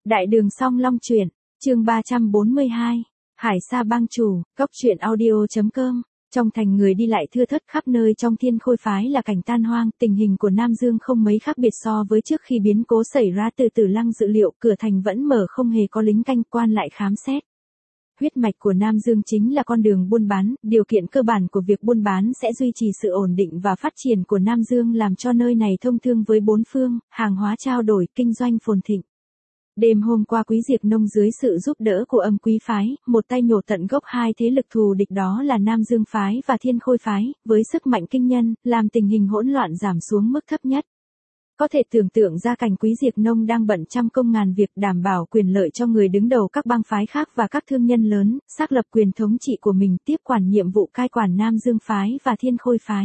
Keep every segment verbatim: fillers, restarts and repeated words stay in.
Đại đường Song Long truyện, chương ba trăm bốn mươi hai, Hải Sa Bang chủ, góc truyện audio.com. Trong thành người đi lại thưa thớt khắp nơi trong Thiên Khôi phái là cảnh tan hoang, tình hình của Nam Dương không mấy khác biệt so với trước khi biến cố xảy ra. Từ Tử Lăng dự liệu cửa thành vẫn mở, không hề có lính canh quan lại khám xét. Huyết mạch của Nam Dương chính là con đường buôn bán, điều kiện cơ bản của việc buôn bán sẽ duy trì sự ổn định và phát triển của Nam Dương, làm cho nơi này thông thương với bốn phương, hàng hóa trao đổi, kinh doanh phồn thịnh. Đêm hôm qua Quý Diệp Nông dưới sự giúp đỡ của Âm Quý phái, một tay nhổ tận gốc hai thế lực thù địch, đó là Nam Dương phái và Thiên Khôi phái, với sức mạnh kinh nhân, làm tình hình hỗn loạn giảm xuống mức thấp nhất. Có thể tưởng tượng ra cảnh Quý Diệp Nông đang bận trăm công ngàn việc đảm bảo quyền lợi cho người đứng đầu các bang phái khác và các thương nhân lớn, xác lập quyền thống trị của mình, tiếp quản nhiệm vụ cai quản Nam Dương phái và Thiên Khôi phái.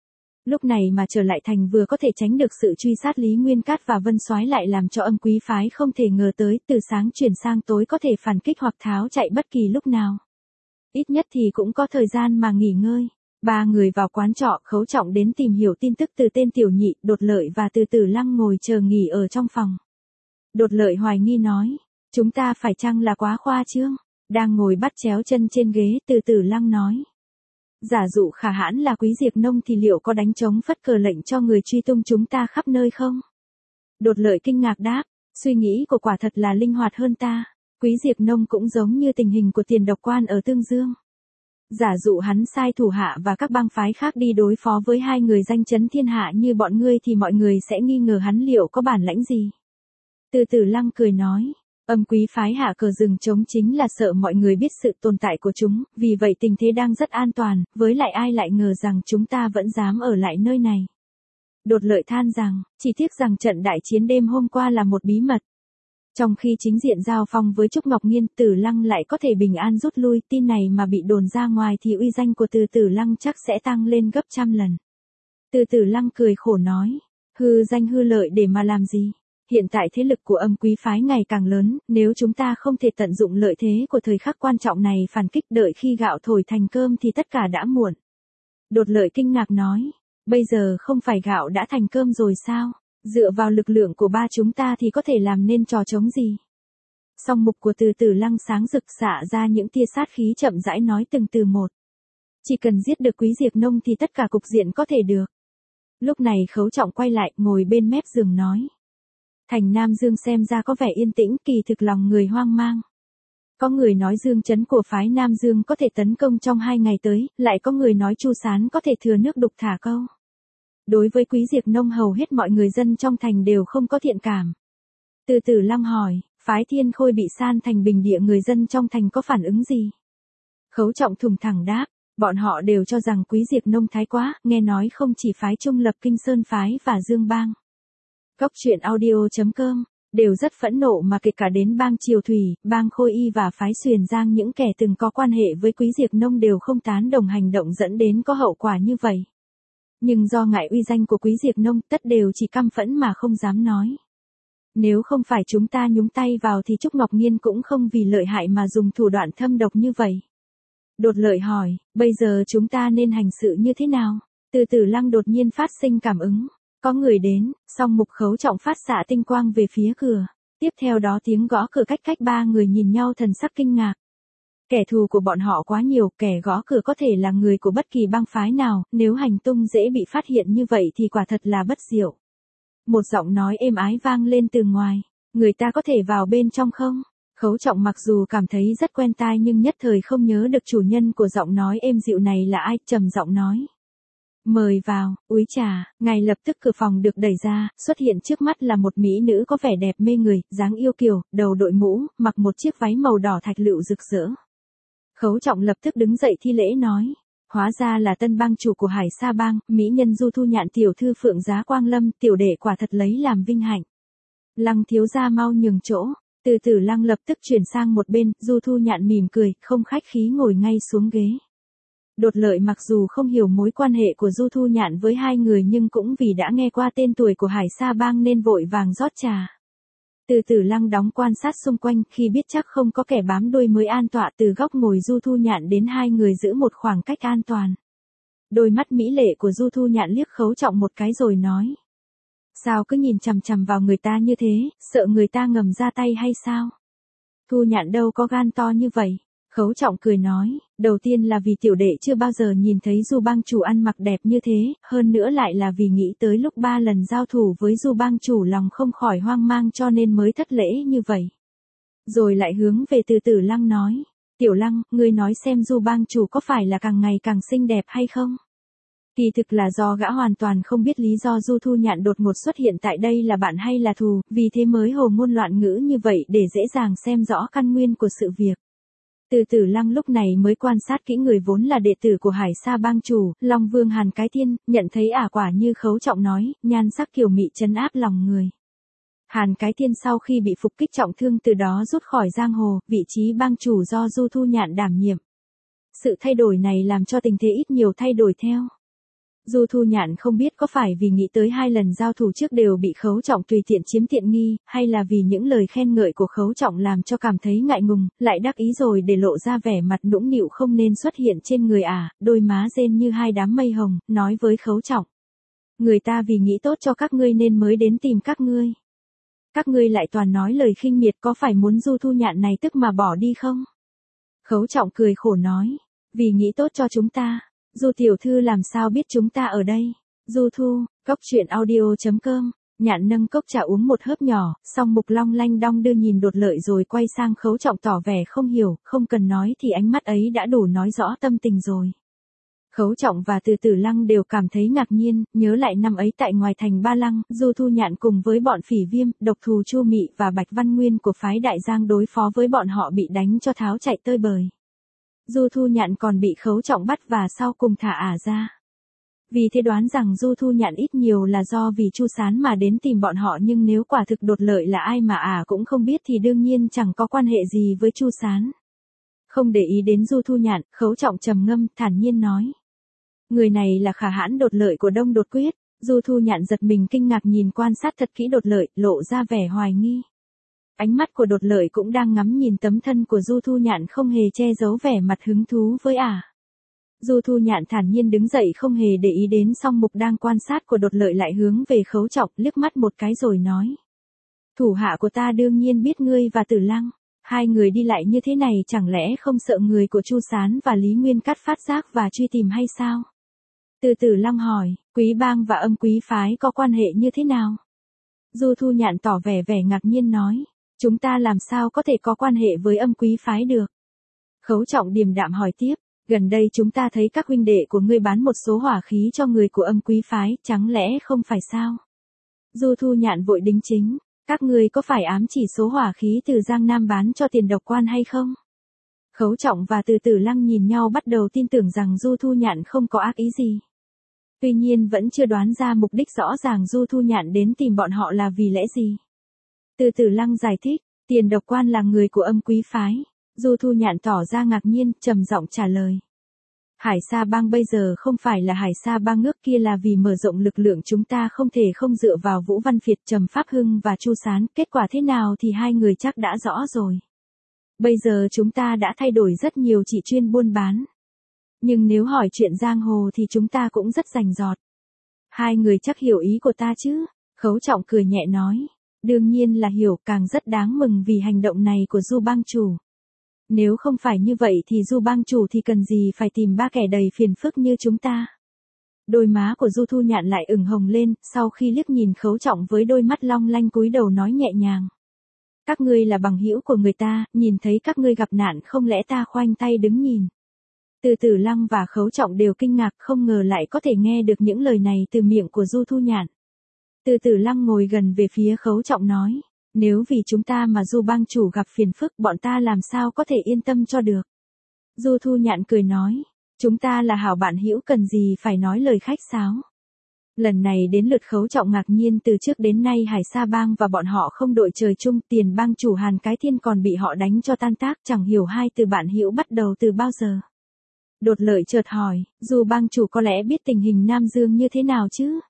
Lúc này mà trở lại thành vừa có thể tránh được sự truy sát Lý Nguyên Cát và Vân Soái, lại làm cho Âm Quý phái không thể ngờ tới, từ sáng chuyển sang tối có thể phản kích hoặc tháo chạy bất kỳ lúc nào. Ít nhất thì cũng có thời gian mà nghỉ ngơi. Ba người vào quán trọ, Khấu Trọng đến tìm hiểu tin tức từ tên Tiểu Nhị, Đột Lợi và Từ Tử Lăng ngồi chờ nghỉ ở trong phòng. Đột Lợi hoài nghi nói, chúng ta phải chăng là quá khoa trương? Đang ngồi bắt chéo chân trên ghế, Từ Tử Lăng nói, giả dụ khả hãn là Quý Diệp Nông thì liệu có đánh trống phất cờ lệnh cho người truy tung chúng ta khắp nơi không? Đột Lợi kinh ngạc đáp, suy nghĩ của quả thật là linh hoạt hơn ta. Quý Diệp Nông cũng giống như tình hình của Tiền Độc Quan ở Tương Dương. Giả dụ hắn sai thủ hạ và các bang phái khác đi đối phó với hai người danh chấn thiên hạ như bọn ngươi thì mọi người sẽ nghi ngờ hắn liệu có bản lãnh gì. Từ Tử Lăng cười nói, Âm Quý phái hạ cờ rừng trống chính là sợ mọi người biết sự tồn tại của chúng, vì vậy tình thế đang rất an toàn, với lại ai lại ngờ rằng chúng ta vẫn dám ở lại nơi này. Đột Lợi than rằng, chỉ tiếc rằng trận đại chiến đêm hôm qua là một bí mật. Trong khi chính diện giao phong với Trúc Ngọc Nhiên, Tử Lăng lại có thể bình an rút lui, tin này mà bị đồn ra ngoài thì uy danh của Từ Tử Lăng chắc sẽ tăng lên gấp trăm lần. Từ Tử Lăng cười khổ nói, hư danh hư lợi để mà làm gì? Hiện tại thế lực của Âm Quý phái ngày càng lớn, nếu chúng ta không thể tận dụng lợi thế của thời khắc quan trọng này phản kích, đợi khi gạo thổi thành cơm thì tất cả đã muộn. Đột Lợi kinh ngạc nói, bây giờ không phải gạo đã thành cơm rồi sao? Dựa vào lực lượng của ba chúng ta thì có thể làm nên trò trống gì? Song mục của Từ Tử Lăng sáng rực, xạ ra những tia sát khí, chậm rãi nói từng từ một. Chỉ cần giết được Quý Diệp Nông thì tất cả cục diện có thể được. Lúc này Khấu Trọng quay lại, ngồi bên mép giường nói, thành Nam Dương xem ra có vẻ yên tĩnh, kỳ thực lòng người hoang mang. Có người nói Dương Chấn của phái Nam Dương có thể tấn công trong hai ngày tới, lại có người nói Chu Sán có thể thừa nước đục thả câu. Đối với Quý Diệp Nông hầu hết mọi người dân trong thành đều không có thiện cảm. Từ Tử Lăng hỏi, phái Thiên Khôi bị san thành bình địa, người dân trong thành có phản ứng gì? Khấu Trọng thùng thẳng đáp, bọn họ đều cho rằng Quý Diệp Nông thái quá, nghe nói không chỉ phái Trung Lập, Kinh Sơn phái và Dương Bang, góc truyện audio.com, đều rất phẫn nộ, mà kể cả đến bang Triều Thủy, bang Khôi Y và phái Xuyền Giang, những kẻ từng có quan hệ với Quý Diệp Nông đều không tán đồng hành động dẫn đến có hậu quả như vậy. Nhưng do ngại uy danh của Quý Diệp Nông, tất đều chỉ căm phẫn mà không dám nói. Nếu không phải chúng ta nhúng tay vào thì Trúc Ngọc Nhiên cũng không vì lợi hại mà dùng thủ đoạn thâm độc như vậy. Đột Lợi hỏi, bây giờ chúng ta nên hành sự như thế nào? Từ Tử Lăng đột nhiên phát sinh cảm ứng. Có người đến, song mục Khấu Trọng phát xạ tinh quang về phía cửa. Tiếp theo đó tiếng gõ cửa, cách cách ba người nhìn nhau thần sắc kinh ngạc. Kẻ thù của bọn họ quá nhiều, kẻ gõ cửa có thể là người của bất kỳ bang phái nào, nếu hành tung dễ bị phát hiện như vậy thì quả thật là bất diệu. Một giọng nói êm ái vang lên từ ngoài, người ta có thể vào bên trong không? Khấu Trọng mặc dù cảm thấy rất quen tai nhưng nhất thời không nhớ được chủ nhân của giọng nói êm dịu này là ai, trầm giọng nói, mời vào. Úi trà, ngay lập tức cửa phòng được đẩy ra, xuất hiện trước mắt là một mỹ nữ có vẻ đẹp mê người, dáng yêu kiều, đầu đội mũ, mặc một chiếc váy màu đỏ thạch lựu rực rỡ. Khấu Trọng lập tức đứng dậy thi lễ nói, hóa ra là tân bang chủ của Hải Sa Bang, mỹ nhân Du Thu Nhạn tiểu thư Phượng Giá Quang Lâm, tiểu đệ quả thật lấy làm vinh hạnh. Lăng thiếu gia mau nhường chỗ. Từ Tử Lăng lập tức chuyển sang một bên, Du Thu Nhạn mỉm cười, không khách khí ngồi ngay xuống ghế. Đột Lợi mặc dù không hiểu mối quan hệ của Du Thu Nhạn với hai người nhưng cũng vì đã nghe qua tên tuổi của Hải Sa Bang nên vội vàng rót trà. Từ Tử Lăng đóng quan sát xung quanh, khi biết chắc không có kẻ bám đuôi mới an tọa, từ góc ngồi Du Thu Nhạn đến hai người giữ một khoảng cách an toàn. Đôi mắt mỹ lệ của Du Thu Nhạn liếc Khấu Trọng một cái rồi nói, Sao cứ nhìn chằm chằm vào người ta như thế, sợ người ta ngầm ra tay hay sao? Thu Nhạn đâu có gan to như vậy. Khấu Trọng cười nói, đầu tiên là vì tiểu đệ chưa bao giờ nhìn thấy Du bang chủ ăn mặc đẹp như thế, hơn nữa lại là vì nghĩ tới lúc ba lần giao thủ với Du bang chủ lòng không khỏi hoang mang cho nên mới thất lễ như vậy. Rồi lại hướng về Từ Tử Lăng nói, Tiểu Lăng, ngươi nói xem Du bang chủ có phải là càng ngày càng xinh đẹp hay không? Kỳ thực là do gã hoàn toàn không biết lý do Du Thu Nhạn đột ngột xuất hiện tại đây là bạn hay là thù, vì thế mới hồ ngôn loạn ngữ như vậy để dễ dàng xem rõ căn nguyên của sự việc. Từ Tử Lăng lúc này mới quan sát kỹ người vốn là đệ tử của Hải Sa bang chủ, Long Vương Hàn Cái Thiên, nhận thấy ả quả như Khấu Trọng nói, nhan sắc kiều mị trấn áp lòng người. Hàn Cái Thiên sau khi bị phục kích trọng thương từ đó rút khỏi giang hồ, vị trí bang chủ do Du Thu Nhạn đảm nhiệm. Sự thay đổi này làm cho tình thế ít nhiều thay đổi theo. Du Thu Nhạn không biết có phải vì nghĩ tới hai lần giao thủ trước đều bị Khấu Trọng tùy tiện chiếm tiện nghi, hay là vì những lời khen ngợi của Khấu Trọng làm cho cảm thấy ngại ngùng, lại đắc ý rồi để lộ ra vẻ mặt nũng nịu không nên xuất hiện trên người ả, à, đôi má rên như hai đám mây hồng, nói với Khấu Trọng. Người ta vì nghĩ tốt cho các ngươi nên mới đến tìm các ngươi. Các ngươi lại toàn nói lời khinh miệt, có phải muốn Du Thu Nhạn này tức mà bỏ đi không? Khấu Trọng cười khổ nói, vì nghĩ tốt cho chúng ta. Du tiểu thư làm sao biết chúng ta ở đây? Du Thu, cốc truyện audio chấm com. Nhạn nâng cốc trà uống một hớp nhỏ, xong Mục Long lanh đong đưa nhìn Đột Lợi rồi quay sang Khấu Trọng tỏ vẻ không hiểu, không cần nói thì ánh mắt ấy đã đủ nói rõ tâm tình rồi. Khấu Trọng và Từ Tử Lăng đều cảm thấy ngạc nhiên, nhớ lại năm ấy tại ngoài thành Ba Lăng, Du Thu Nhạn cùng với bọn Phỉ Viêm, Độc Thù Chu Mị và Bạch Văn Nguyên của phái Đại Giang đối phó với bọn họ bị đánh cho tháo chạy tơi bời. Du Thu Nhạn còn bị Khấu Trọng bắt và sau cùng thả ả ra. Vì thế đoán rằng Du Thu Nhạn ít nhiều là do vì Chu Sán mà đến tìm bọn họ, nhưng nếu quả thực Đột Lợi là ai mà ả cũng không biết thì đương nhiên chẳng có quan hệ gì với Chu Sán. Không để ý đến Du Thu Nhạn, Khấu Trọng trầm ngâm, thản nhiên nói. Người này là Khả Hãn Đột Lợi của Đông Đột Quyết. Du Thu Nhạn giật mình kinh ngạc nhìn quan sát thật kỹ Đột Lợi, lộ ra vẻ hoài nghi. Ánh mắt của Đột Lợi cũng đang ngắm nhìn tấm thân của Du Thu Nhạn không hề che giấu vẻ mặt hứng thú với ả. Du Thu Nhạn thản nhiên đứng dậy không hề để ý đến Song Mục đang quan sát của Đột Lợi, lại hướng về Khấu Trọng liếc mắt một cái rồi nói. Thủ hạ của ta đương nhiên biết ngươi và Tử Lăng. Hai người đi lại như thế này chẳng lẽ không sợ người của Chu Sán và Lý Nguyên Cát phát giác và truy tìm hay sao? Từ Tử Lăng hỏi, Quý bang và Âm Quý phái có quan hệ như thế nào? Du Thu Nhạn tỏ vẻ vẻ ngạc nhiên nói. Chúng ta làm sao có thể có quan hệ với Âm Quý phái được? Khấu Trọng điềm đạm hỏi tiếp, gần đây chúng ta thấy các huynh đệ của ngươi bán một số hỏa khí cho người của Âm Quý phái, chẳng lẽ không phải sao? Du Thu Nhạn vội đính chính, các ngươi có phải ám chỉ số hỏa khí từ Giang Nam bán cho Tiền Độc Quan hay không? Khấu Trọng và Từ Tử Lăng nhìn nhau bắt đầu tin tưởng rằng Du Thu Nhạn không có ác ý gì. Tuy nhiên vẫn chưa đoán ra mục đích rõ ràng Du Thu Nhạn đến tìm bọn họ là vì lẽ gì. Từ Tử Lăng giải thích, Tiền Độc Quan là người của Âm Quý phái. Du Thu Nhạn tỏ ra ngạc nhiên, trầm giọng trả lời. Hải Sa bang bây giờ không phải là Hải Sa bang ngước kia, là vì mở rộng lực lượng chúng ta không thể không dựa vào Vũ Văn Phiệt, Trầm Pháp Hưng và Chu Sán, kết quả thế nào thì hai người chắc đã rõ rồi. Bây giờ chúng ta đã thay đổi rất nhiều, chỉ chuyên buôn bán. Nhưng nếu hỏi chuyện giang hồ thì chúng ta cũng rất rành rọt. Hai người chắc hiểu ý của ta chứ? Khấu Trọng cười nhẹ nói. Đương nhiên là hiểu, càng rất đáng mừng vì hành động này của Du bang chủ. Nếu không phải như vậy thì Du bang chủ thì cần gì phải tìm ba kẻ đầy phiền phức như chúng ta. Đôi má của Du Thu Nhạn lại ửng hồng lên, sau khi liếc nhìn Khấu Trọng với đôi mắt long lanh cúi đầu nói nhẹ nhàng. Các ngươi là bằng hữu của người ta, nhìn thấy các ngươi gặp nạn không lẽ ta khoanh tay đứng nhìn. Từ Tử Lăng và Khấu Trọng đều kinh ngạc, không ngờ lại có thể nghe được những lời này từ miệng của Du Thu Nhạn. Từ Tử Lăng ngồi gần về phía Khấu Trọng nói, nếu vì chúng ta mà Du bang chủ gặp phiền phức, bọn ta làm sao có thể yên tâm cho được. Du Thu Nhạn cười nói, chúng ta là hảo bạn hữu, cần gì phải nói lời khách sáo. Lần này đến lượt Khấu Trọng ngạc nhiên, từ trước đến nay Hải Sa bang và bọn họ không đội trời chung, Tiền bang chủ Hàn Cái Thiên còn bị họ đánh cho tan tác, chẳng hiểu hai từ bạn hữu bắt đầu từ bao giờ. Đột Lợi chợt hỏi, Du bang chủ có lẽ biết tình hình Nam Dương như thế nào chứ?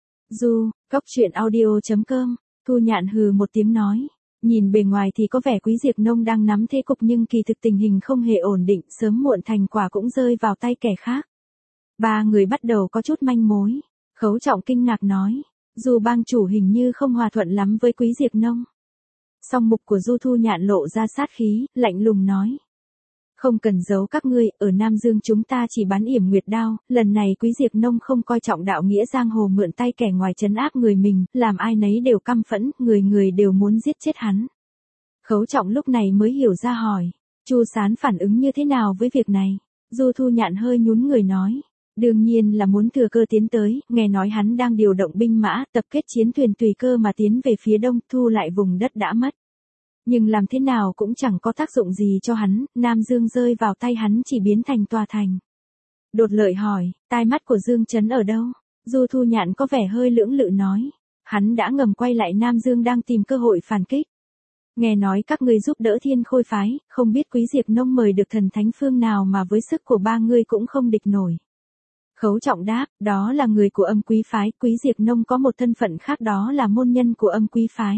Du, cốc truyện audio chấm com. Thu Nhạn hừ một tiếng nói, nhìn bề ngoài thì có vẻ Quý Diệp Nông đang nắm thế cục, nhưng kỳ thực tình hình không hề ổn định, sớm muộn thành quả cũng rơi vào tay kẻ khác. Ba người bắt đầu có chút manh mối. Khấu Trọng kinh ngạc nói, Du bang chủ hình như không hòa thuận lắm với Quý Diệp Nông. Song mục của Du Thu Nhạn lộ ra sát khí, lạnh lùng nói. Không cần giấu các ngươi, ở Nam Dương chúng ta chỉ bán yểm nguyệt đao, lần này Quý Diệp Nông không coi trọng đạo nghĩa giang hồ mượn tay kẻ ngoài trấn áp người mình, làm ai nấy đều căm phẫn, người người đều muốn giết chết hắn. Khấu Trọng lúc này mới hiểu ra hỏi, Chu Sán phản ứng như thế nào với việc này? Du Thu Nhạn hơi nhún người nói, đương nhiên là muốn thừa cơ tiến tới, nghe nói hắn đang điều động binh mã, tập kết chiến thuyền tùy cơ mà tiến về phía đông, thu lại vùng đất đã mất. Nhưng làm thế nào cũng chẳng có tác dụng gì cho hắn, Nam Dương rơi vào tay hắn chỉ biến thành tòa thành. Đột Lợi hỏi, tai mắt của Dương Chấn ở đâu? Du Thu Nhạn có vẻ hơi lưỡng lự nói, hắn đã ngầm quay lại Nam Dương đang tìm cơ hội phản kích. Nghe nói các ngươi giúp đỡ Thiên Khôi phái, không biết Quý Diệp Nông mời được thần thánh phương nào mà với sức của ba ngươi cũng không địch nổi. Khấu Trọng đáp, đó là người của Âm Quý phái, Quý Diệp Nông có một thân phận khác, đó là môn nhân của Âm Quý phái.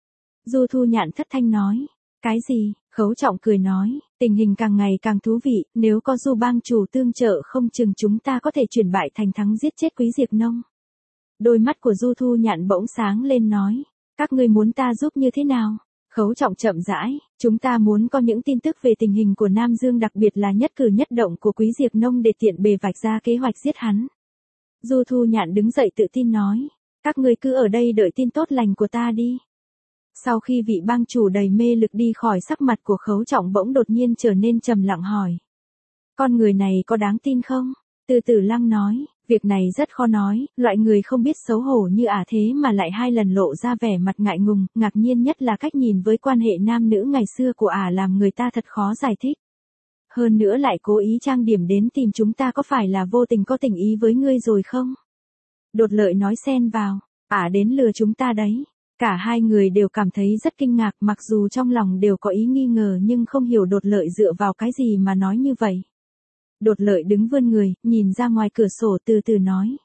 Du Thu Nhạn thất thanh nói, cái gì? Khấu Trọng cười nói, tình hình càng ngày càng thú vị, nếu có Du bang chủ tương trợ không chừng chúng ta có thể chuyển bại thành thắng, giết chết Quý Diệp Nông. Đôi mắt của Du Thu Nhạn bỗng sáng lên nói, các ngươi muốn ta giúp như thế nào? Khấu Trọng chậm rãi, chúng ta muốn có những tin tức về tình hình của Nam Dương, đặc biệt là nhất cử nhất động của Quý Diệp Nông để tiện bề vạch ra kế hoạch giết hắn. Du Thu Nhạn đứng dậy tự tin nói, các ngươi cứ ở đây đợi tin tốt lành của ta đi. Sau khi vị bang chủ đầy mê lực đi khỏi, sắc mặt của Khấu Trọng bỗng đột nhiên trở nên trầm lặng hỏi, con người này có đáng tin không? Từ Tử Lăng nói, việc này rất khó nói, loại người không biết xấu hổ như ả thế mà lại hai lần lộ ra vẻ mặt ngại ngùng, ngạc nhiên nhất là cách nhìn với quan hệ nam nữ ngày xưa của ả làm người ta thật khó giải thích. Hơn nữa lại cố ý trang điểm đến tìm chúng ta, có phải là vô tình có tình ý với ngươi rồi không? Đột Lợi nói xen vào, ả đến lừa chúng ta đấy. Cả hai người đều cảm thấy rất kinh ngạc, mặc dù trong lòng đều có ý nghi ngờ nhưng không hiểu Đột Lợi dựa vào cái gì mà nói như vậy. Đột Lợi đứng vươn người, nhìn ra ngoài cửa sổ từ từ nói.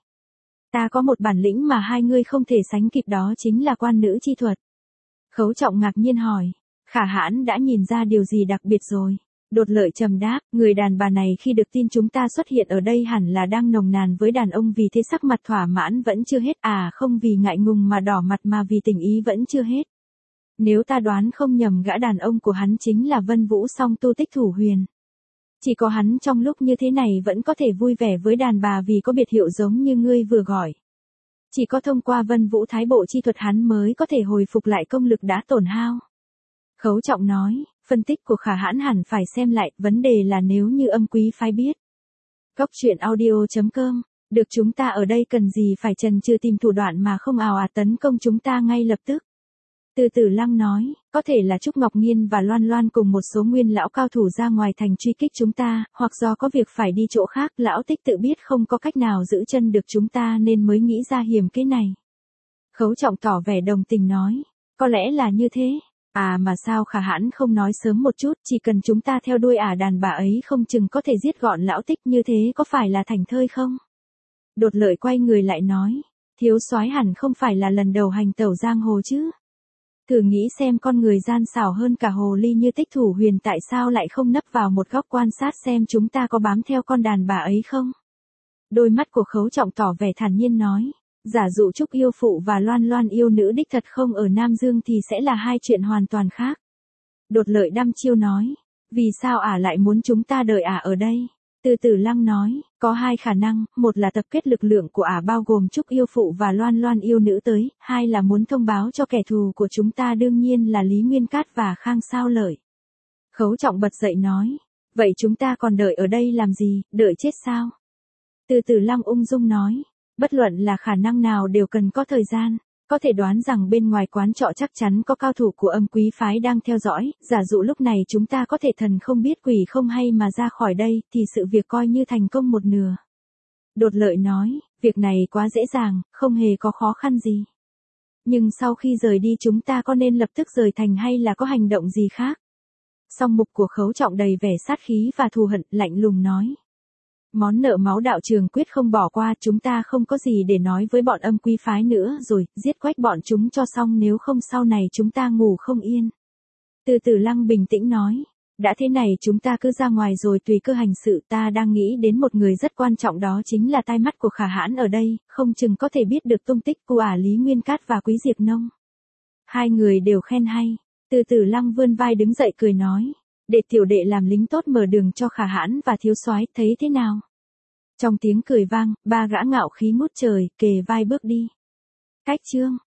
Ta có một bản lĩnh mà hai ngươi không thể sánh kịp, đó chính là quan nữ chi thuật. Khấu Trọng ngạc nhiên hỏi, Khả Hãn đã nhìn ra điều gì đặc biệt rồi? Đột Lợi trầm đáp, người đàn bà này khi được tin chúng ta xuất hiện ở đây hẳn là đang nồng nàn với đàn ông, vì thế sắc mặt thỏa mãn vẫn chưa hết, à không vì ngại ngùng mà đỏ mặt mà vì tình ý vẫn chưa hết. Nếu ta đoán không nhầm, gã đàn ông của hắn chính là Vân Vũ Song Tu Tích Thủ Huyền. Chỉ có hắn trong lúc như thế này vẫn có thể vui vẻ với đàn bà vì có biệt hiệu giống như ngươi vừa gọi. Chỉ có thông qua Vân Vũ Thái Bộ chi thuật hắn mới có thể hồi phục lại công lực đã tổn hao. Khấu Trọng nói, phân tích của Khả Hãn hẳn phải xem lại, vấn đề là nếu như Âm Quý phái biết. Góc truyện audio chấm com, được chúng ta ở đây cần gì phải chần chừ tìm thủ đoạn mà không ào ạt tấn công chúng ta ngay lập tức. Từ Tử Lăng nói, có thể là Trúc Ngọc Nhiên và Loan Loan cùng một số nguyên lão cao thủ ra ngoài thành truy kích chúng ta, hoặc do có việc phải đi chỗ khác, lão Tích tự biết không có cách nào giữ chân được chúng ta nên mới nghĩ ra hiểm kế này. Khấu Trọng tỏ vẻ đồng tình nói, có lẽ là như thế. À mà sao Khả Hãn không nói sớm một chút, chỉ cần chúng ta theo đuôi ả đàn bà ấy không chừng có thể giết gọn lão Tích, như thế có phải là thành thơi không? Đột Lợi quay người lại nói, thiếu soái hẳn không phải là lần đầu hành tẩu giang hồ chứ? Thử nghĩ xem, con người gian xảo hơn cả hồ ly như Tích Thủ Huyền tại sao lại không nấp vào một góc quan sát xem chúng ta có bám theo con đàn bà ấy không? Đôi mắt của Khấu Trọng tỏ vẻ thản nhiên nói, giả dụ Trúc yêu phụ và Loan Loan yêu nữ đích thật không ở Nam Dương thì sẽ là hai chuyện hoàn toàn khác. Đột Lợi đăm chiêu nói, vì sao ả lại muốn chúng ta đợi ả ở đây? Từ Tử Lăng nói, có hai khả năng, một là tập kết lực lượng của ả bao gồm Trúc yêu phụ và Loan Loan yêu nữ tới, hai là muốn thông báo cho kẻ thù của chúng ta, đương nhiên là Lý Nguyên Cát và Khang Sao Lợi. Khấu Trọng bật dậy nói, vậy chúng ta còn đợi ở đây làm gì, đợi chết sao? Từ Tử Lăng ung dung nói, bất luận là khả năng nào đều cần có thời gian. Có thể đoán rằng bên ngoài quán trọ chắc chắn có cao thủ của Âm Quý phái đang theo dõi, giả dụ lúc này chúng ta có thể thần không biết quỷ không hay mà ra khỏi đây, thì sự việc coi như thành công một nửa. Đột Lợi nói, việc này quá dễ dàng, không hề có khó khăn gì. Nhưng sau khi rời đi chúng ta có nên lập tức rời thành hay là có hành động gì khác? Song mục của Khấu Trọng đầy vẻ sát khí và thù hận, lạnh lùng nói. Món nợ máu đạo trường quyết không bỏ qua, chúng ta không có gì để nói với bọn Âm Quý phái nữa rồi, giết quách bọn chúng cho xong, nếu không sau này chúng ta ngủ không yên. Từ Tử Lăng bình tĩnh nói, Đã thế này chúng ta cứ ra ngoài rồi tùy cơ hành sự, ta đang nghĩ đến một người rất quan trọng, đó chính là tai mắt của Khả Hãn ở đây, không chừng có thể biết được tung tích của ả Lý Nguyên Cát và Quý Diệp Nông. Hai người đều khen hay, Từ Tử Lăng vươn vai đứng dậy cười nói, để tiểu đệ làm lính tốt mở đường cho Khả Hãn và thiếu soái, thấy thế nào? Trong tiếng cười vang, ba gã ngạo khí ngút trời, kề vai bước đi. Cách chương